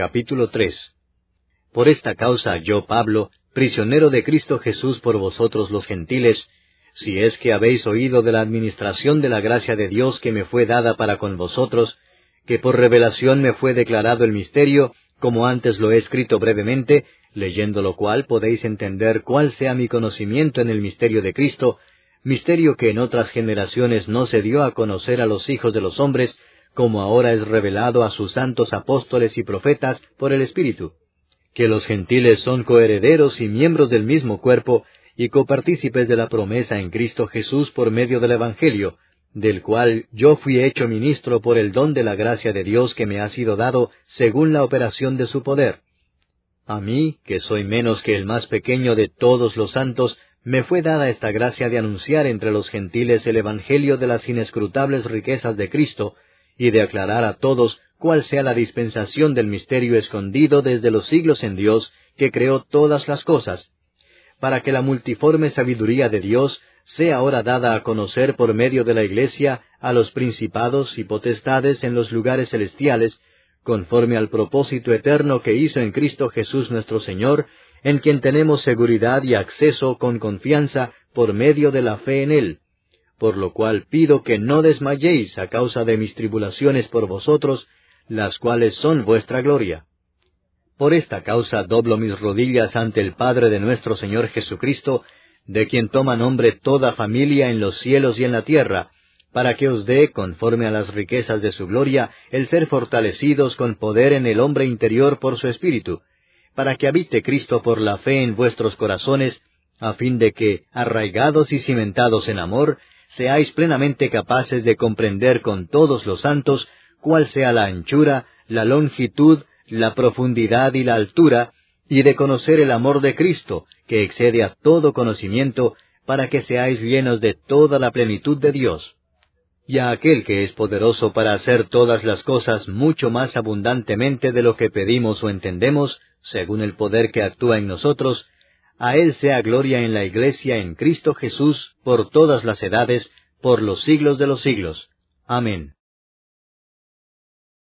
Capítulo 3. Por esta causa yo, Pablo, prisionero de Cristo Jesús por vosotros los gentiles, si es que habéis oído de la administración de la gracia de Dios que me fue dada para con vosotros, que por revelación me fue declarado el misterio, como antes lo he escrito brevemente, leyendo lo cual podéis entender cuál sea mi conocimiento en el misterio de Cristo, misterio que en otras generaciones no se dio a conocer a los hijos de los hombres, como ahora es revelado a sus santos apóstoles y profetas por el Espíritu, que los gentiles son coherederos y miembros del mismo cuerpo, y copartícipes de la promesa en Cristo Jesús por medio del Evangelio, del cual yo fui hecho ministro por el don de la gracia de Dios que me ha sido dado según la operación de su poder. A mí, que soy menos que el más pequeño de todos los santos, me fue dada esta gracia de anunciar entre los gentiles el Evangelio de las inescrutables riquezas de Cristo, y de aclarar a todos cuál sea la dispensación del misterio escondido desde los siglos en Dios, que creó todas las cosas, para que la multiforme sabiduría de Dios sea ahora dada a conocer por medio de la Iglesia a los principados y potestades en los lugares celestiales, conforme al propósito eterno que hizo en Cristo Jesús nuestro Señor, en quien tenemos seguridad y acceso con confianza por medio de la fe en Él. Por lo cual pido que no desmayéis a causa de mis tribulaciones por vosotros, las cuales son vuestra gloria. Por esta causa doblo mis rodillas ante el Padre de nuestro Señor Jesucristo, de quien toma nombre toda familia en los cielos y en la tierra, para que os dé, conforme a las riquezas de su gloria, el ser fortalecidos con poder en el hombre interior por su Espíritu, para que habite Cristo por la fe en vuestros corazones, a fin de que, arraigados y cimentados en amor, seáis plenamente capaces de comprender con todos los santos cuál sea la anchura, la longitud, la profundidad y la altura, y de conocer el amor de Cristo, que excede a todo conocimiento, para que seáis llenos de toda la plenitud de Dios. Y a aquel que es poderoso para hacer todas las cosas mucho más abundantemente de lo que pedimos o entendemos, según el poder que actúa en nosotros, a Él sea gloria en la Iglesia en Cristo Jesús por todas las edades, por los siglos de los siglos. Amén.